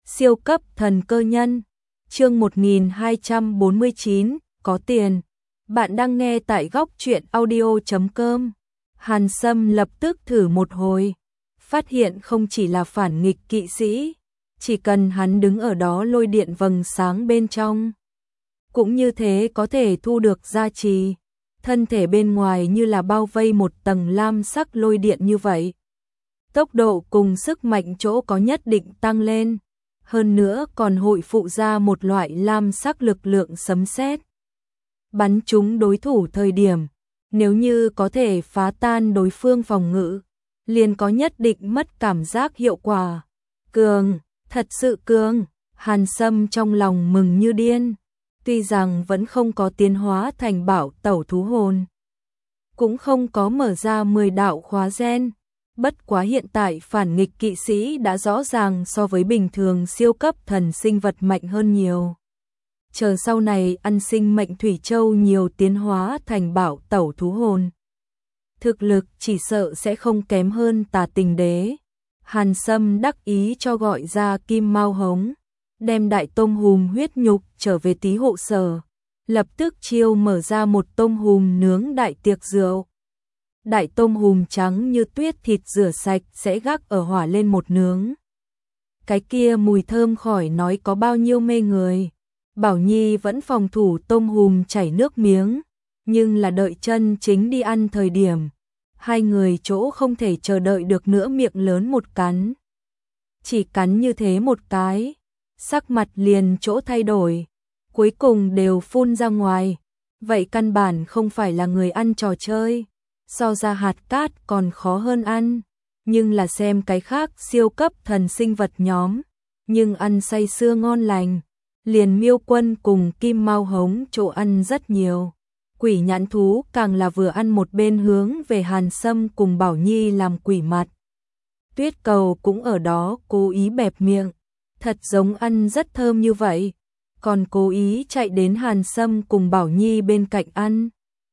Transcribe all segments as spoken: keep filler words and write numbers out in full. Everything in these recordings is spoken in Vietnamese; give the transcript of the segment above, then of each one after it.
Siêu cấp thần cơ nhân. Chương một nghìn hai trăm bốn mươi chín, có tiền. Bạn đang nghe tại góc truyện audio chấm com. Hàn Sâm lập tức thử một hồi, phát hiện không chỉ là phản nghịch kỵ sĩ, chỉ cần hắn đứng ở đó lôi điện vầng sáng bên trong, cũng như thế có thể thu được gia trì. Thân thể bên ngoài như là bao vây một tầng lam sắc lôi điện như vậy. Tốc độ cùng sức mạnh chỗ có nhất định tăng lên, hơn nữa còn hội phụ ra một loại lam sắc lực lượng sấm sét. Bắn trúng đối thủ thời điểm, nếu như có thể phá tan đối phương phòng ngự, liền có nhất định mất cảm giác hiệu quả. Cường, thật sự cường, Hàn Sâm trong lòng mừng như điên. Tuy rằng vẫn không có tiến hóa thành bảo tẩu thú hồn, cũng không có mở ra mười đạo khóa gen, bất quá hiện tại phản nghịch kỵ sĩ đã rõ ràng so với bình thường siêu cấp thần sinh vật mạnh hơn nhiều. Chờ sau này ăn sinh mệnh thủy châu nhiều tiến hóa thành bảo tẩu thú hồn, thực lực chỉ sợ sẽ không kém hơn Tà Tình Đế. Hàn Sâm đắc ý cho gọi ra Kim Mao Hống, đem đại tôm hùm huyết nhục trở về tí hộ sở, lập tức chiêu mở ra một tôm hùm nướng đại tiệc rượu. Đại tôm hùm trắng như tuyết thịt rửa sạch sẽ gác ở hỏa lên một nướng. Cái kia mùi thơm khỏi nói có bao nhiêu mê người. Bảo Nhi vẫn phòng thủ tôm hùm chảy nước miếng, nhưng là đợi chân chính đi ăn thời điểm, hai người chỗ không thể chờ đợi được nữa miệng lớn một cắn. Chỉ cắn như thế một cái, sắc mặt liền chỗ thay đổi, cuối cùng đều phun ra ngoài. Vậy căn bản không phải là người ăn trò chơi, so ra hạt cát còn khó hơn ăn, nhưng là xem cái khác siêu cấp thần sinh vật nhóm, nhưng ăn say sưa ngon lành. Liền Miêu Quân cùng Kim Mao Hống chỗ ăn rất nhiều. Quỷ nhãn thú càng là vừa ăn một bên hướng về Hàn Sâm cùng Bảo Nhi làm quỷ mặt. Tuyết Cầu cũng ở đó cố ý bẹp miệng, thật giống ăn rất thơm như vậy, còn cố ý chạy đến Hàn Sâm cùng Bảo Nhi bên cạnh ăn.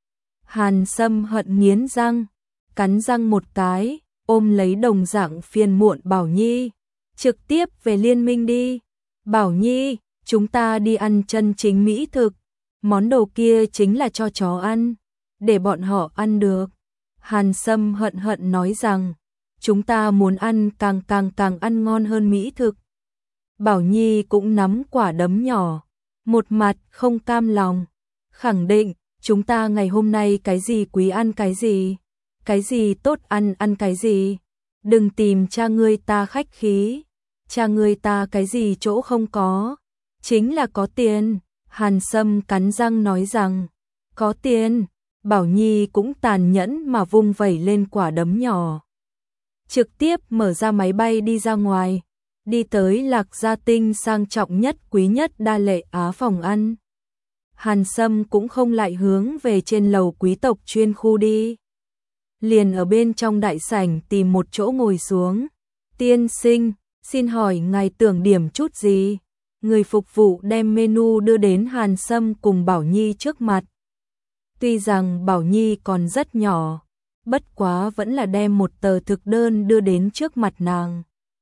Hàn Sâm hận nghiến răng, cắn răng một cái, ôm lấy đồng dạng phiền muộn Bảo Nhi, trực tiếp về liên minh đi. Bảo Nhi, chúng ta đi ăn chân chính mỹ thực, món đồ kia chính là cho chó ăn, để bọn họ ăn được. Hàn Sâm hận hận nói rằng, chúng ta muốn ăn càng càng càng ăn ngon hơn mỹ thực. Bảo Nhi cũng nắm quả đấm nhỏ, một mặt không cam lòng, khẳng định, chúng ta ngày hôm nay cái gì quý ăn cái gì, cái gì tốt ăn ăn cái gì, đừng tìm cha ngươi ta khách khí, cha ngươi ta cái gì chỗ không có. Chính là có tiền. Hàn Sâm cắn răng nói rằng, có tiền. Bảo Nhi cũng tàn nhẫn mà vung vẩy lên quả đấm nhỏ, trực tiếp mở ra máy bay đi ra ngoài, đi tới Lạc Gia Tinh sang trọng nhất quý nhất đa lệ Á phòng ăn. Hàn Sâm cũng không lại hướng về trên lầu quý tộc chuyên khu đi, liền ở bên trong đại sảnh tìm một chỗ ngồi xuống. Tiên sinh, xin hỏi ngài tưởng điểm chút gì? Người phục vụ đem menu đưa đến Hàn Sâm cùng Bảo Nhi trước mặt. Tuy rằng Bảo Nhi còn rất nhỏ, bất quá vẫn là đem một tờ thực đơn đưa đến trước mặt nàng.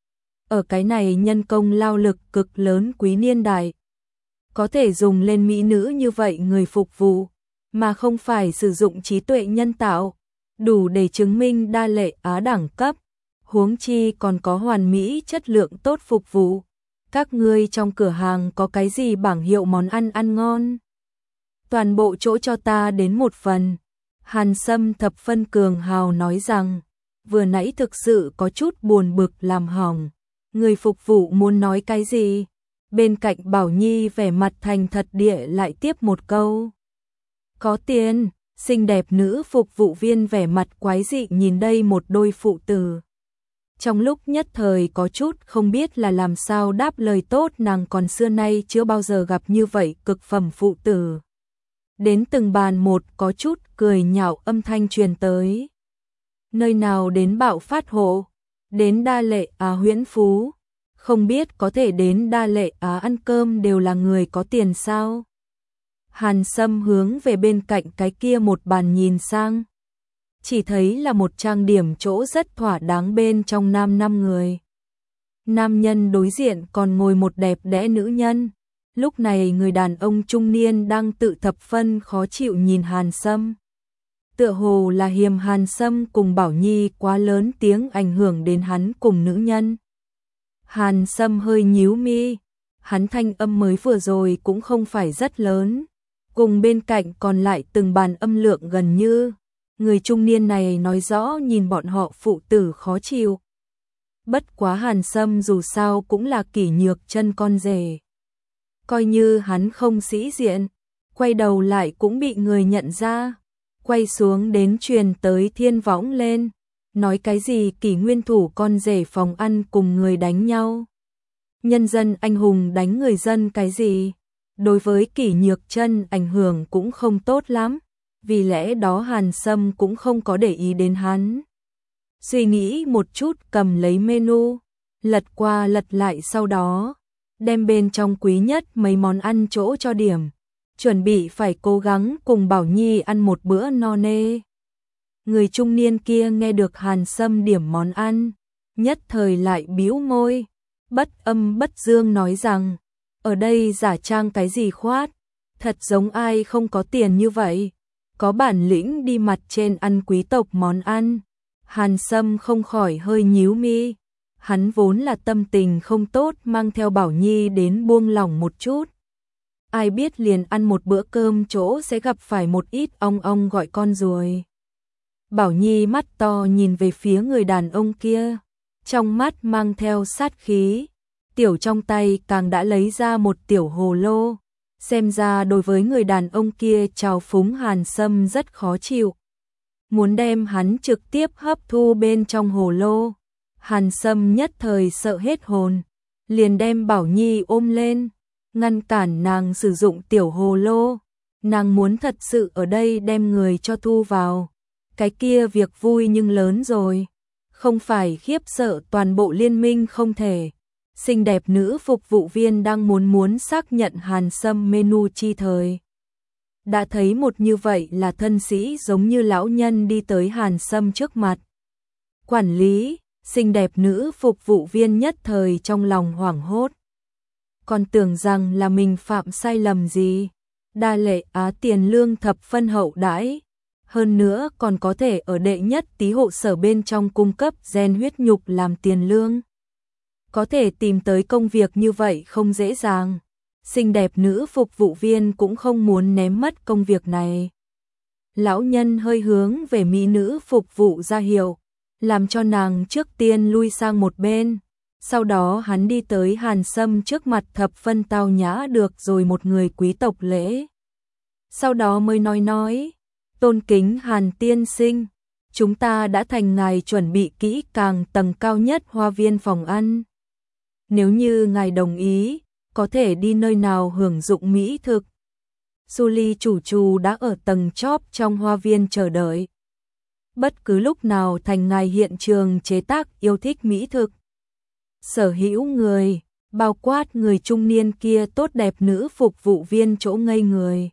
Ở cái này nhân công lao lực cực lớn quý niên đại, có thể dùng lên mỹ nữ như vậy người phục vụ, mà không phải sử dụng trí tuệ nhân tạo, đủ để chứng minh đa lệ Á đẳng cấp, huống chi còn có hoàn mỹ chất lượng tốt phục vụ. Các ngươi trong cửa hàng có cái gì bảng hiệu món ăn ăn ngon? Toàn bộ chỗ cho ta đến một phần. Hàn Sâm thập phân cường hào nói rằng, vừa nãy thực sự có chút buồn bực làm hỏng. Người phục vụ muốn nói cái gì? Bên cạnh Bảo Nhi vẻ mặt thành thật địa lại tiếp một câu. Có tiền. Xinh đẹp nữ phục vụ viên vẻ mặt quái dị nhìn đây một đôi phụ tử. Trong lúc nhất thời có chút không biết là làm sao đáp lời tốt, nàng còn xưa nay chưa bao giờ gặp như vậy cực phẩm phụ tử. Đến từng bàn một có chút cười nhạo âm thanh truyền tới. Nơi nào đến bạo phát hộ, đến đa lệ Á huyễn phú, không biết có thể đến đa lệ Á ăn cơm đều là người có tiền sao? Hàn Sâm hướng về bên cạnh cái kia một bàn nhìn sang, chỉ thấy là một trang điểm chỗ rất thỏa đáng bên trong nam năm người. Nam nhân đối diện còn ngồi một đẹp đẽ nữ nhân. Lúc này người đàn ông trung niên đang tự thập phân khó chịu nhìn Hàn Sâm. Tựa hồ là hiềm Hàn Sâm cùng Bảo Nhi quá lớn tiếng ảnh hưởng đến hắn cùng nữ nhân. Hàn Sâm hơi nhíu mi, hắn thanh âm mới vừa rồi cũng không phải rất lớn, cùng bên cạnh còn lại từng bàn âm lượng gần như. Người trung niên này nói rõ nhìn bọn họ phụ tử khó chịu. Bất quá Hàn Sâm dù sao cũng là Kỷ Nhược Chân con rể. Coi như hắn không sĩ diện, quay đầu lại cũng bị người nhận ra. Quay xuống đến truyền tới thiên võng lên, nói cái gì Kỷ nguyên thủ con rể phòng ăn cùng người đánh nhau. Nhân dân anh hùng đánh người dân cái gì? Đối với Kỷ Nhược Chân ảnh hưởng cũng không tốt lắm, vì lẽ đó Hàn Sâm cũng không có để ý đến hắn. Suy nghĩ một chút cầm lấy menu, lật qua lật lại sau đó, đem bên trong quý nhất mấy món ăn chỗ cho điểm. Chuẩn bị phải cố gắng cùng Bảo Nhi ăn một bữa no nê. Người trung niên kia nghe được Hàn Sâm điểm món ăn, nhất thời lại bĩu môi, bất âm bất dương nói rằng, ở đây giả trang cái gì khoát, thật giống ai không có tiền như vậy, có bản lĩnh đi mặt trên ăn quý tộc món ăn. Hàn Sâm không khỏi hơi nhíu mi, hắn vốn là tâm tình không tốt mang theo Bảo Nhi đến buông lỏng một chút. Ai biết liền ăn một bữa cơm chỗ sẽ gặp phải một ít ong ong gọi con ruồi. Bảo Nhi mắt to nhìn về phía người đàn ông kia, trong mắt mang theo sát khí, tiểu trong tay càng đã lấy ra một tiểu hồ lô, xem ra đối với người đàn ông kia trào phúng Hàn Sâm rất khó chịu. Muốn đem hắn trực tiếp hấp thu bên trong hồ lô. Hàn Sâm nhất thời sợ hết hồn, liền đem Bảo Nhi ôm lên, ngăn cản nàng sử dụng tiểu hồ lô. Nàng muốn thật sự ở đây đem người cho thu vào, cái kia việc vui nhưng lớn rồi, không phải khiếp sợ toàn bộ liên minh không thể. Xinh đẹp nữ phục vụ viên đang muốn muốn xác nhận Hàn Sâm menu chi thời. Đã thấy một như vậy là thân sĩ giống như lão nhân đi tới Hàn Sâm trước mặt. Quản lý, xinh đẹp nữ phục vụ viên nhất thời trong lòng hoảng hốt. Còn tưởng rằng là mình phạm sai lầm gì. Đa lệ Á tiền lương thập phân hậu đãi. Hơn nữa còn có thể ở đệ nhất tí hộ sở bên trong cung cấp gen huyết nhục làm tiền lương. Có thể tìm tới công việc như vậy không dễ dàng. Xinh đẹp nữ phục vụ viên cũng không muốn ném mất công việc này. Lão nhân hơi hướng về mỹ nữ phục vụ ra hiệu, làm cho nàng trước tiên lui sang một bên. Sau đó hắn đi tới Hàn Sâm trước mặt thập phân tao nhã được rồi một người quý tộc lễ. Sau đó mới nói nói, tôn kính Hàn tiên sinh, chúng ta đã thành ngài chuẩn bị kỹ càng tầng cao nhất hoa viên phòng ăn. Nếu như ngài đồng ý, có thể đi nơi nào hưởng dụng mỹ thực. Julie chủ trù đã ở tầng chóp trong hoa viên chờ đợi. Bất cứ lúc nào thành ngài hiện trường chế tác yêu thích mỹ thực. Sở hữu người, bao quát người trung niên kia tốt đẹp nữ phục vụ viên chỗ ngây người.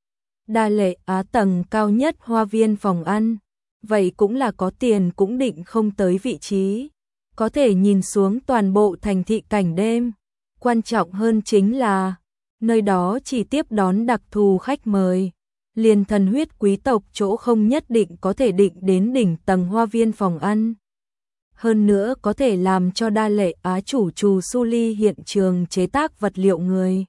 Đa lệ Á tầng cao nhất hoa viên phòng ăn, vậy cũng là có tiền cũng định không tới vị trí. Có thể nhìn xuống toàn bộ thành thị cảnh đêm. Quan trọng hơn chính là, nơi đó chỉ tiếp đón đặc thù khách mời. Liền thần huyết quý tộc chỗ không nhất định có thể định đến đỉnh tầng hoa viên phòng ăn. Hơn nữa có thể làm cho đa lệ Á chủ trù Julie hiện trường chế tác vật liệu người.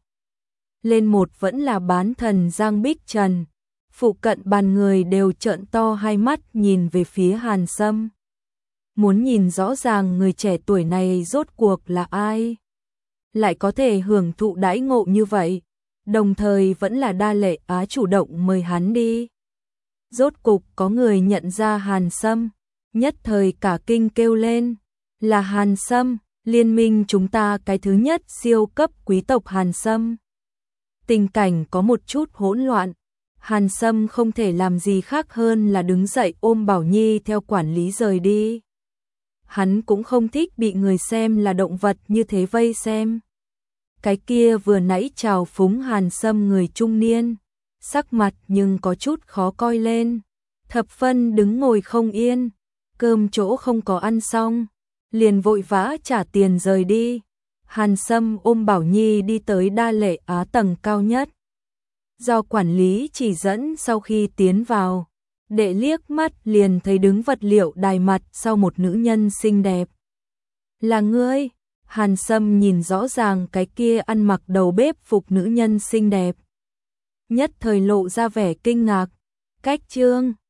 Lên một vẫn là bán thần Giang Bích Trần. Phụ cận bàn người đều trợn to hai mắt nhìn về phía Hàn Sâm. Muốn nhìn rõ ràng người trẻ tuổi này rốt cuộc là ai. Lại có thể hưởng thụ đãi ngộ như vậy. Đồng thời vẫn là đa lệ Á chủ động mời hắn đi. Rốt cục có người nhận ra Hàn Sâm. Nhất thời cả kinh kêu lên. Là Hàn Sâm, liên minh chúng ta cái thứ nhất siêu cấp quý tộc Hàn Sâm. Tình cảnh có một chút hỗn loạn. Hàn Sâm không thể làm gì khác hơn là đứng dậy ôm Bảo Nhi theo quản lý rời đi. Hắn cũng không thích bị người xem là động vật như thế vây xem. Cái kia vừa nãy chào phúng Hàn Sâm người trung niên, sắc mặt nhưng có chút khó coi lên. Thập phân đứng ngồi không yên, cơm chỗ không có ăn xong, liền vội vã trả tiền rời đi. Hàn Sâm ôm Bảo Nhi đi tới Đa Lệ Á tầng cao nhất. Do quản lý chỉ dẫn, sau khi tiến vào, đệ liếc mắt liền thấy đứng vật liệu đài mặt sau một nữ nhân xinh đẹp. Là ngươi? Hàn Sâm nhìn rõ ràng cái kia ăn mặc đầu bếp phục nữ nhân xinh đẹp. Nhất thời lộ ra vẻ kinh ngạc. Cách Trương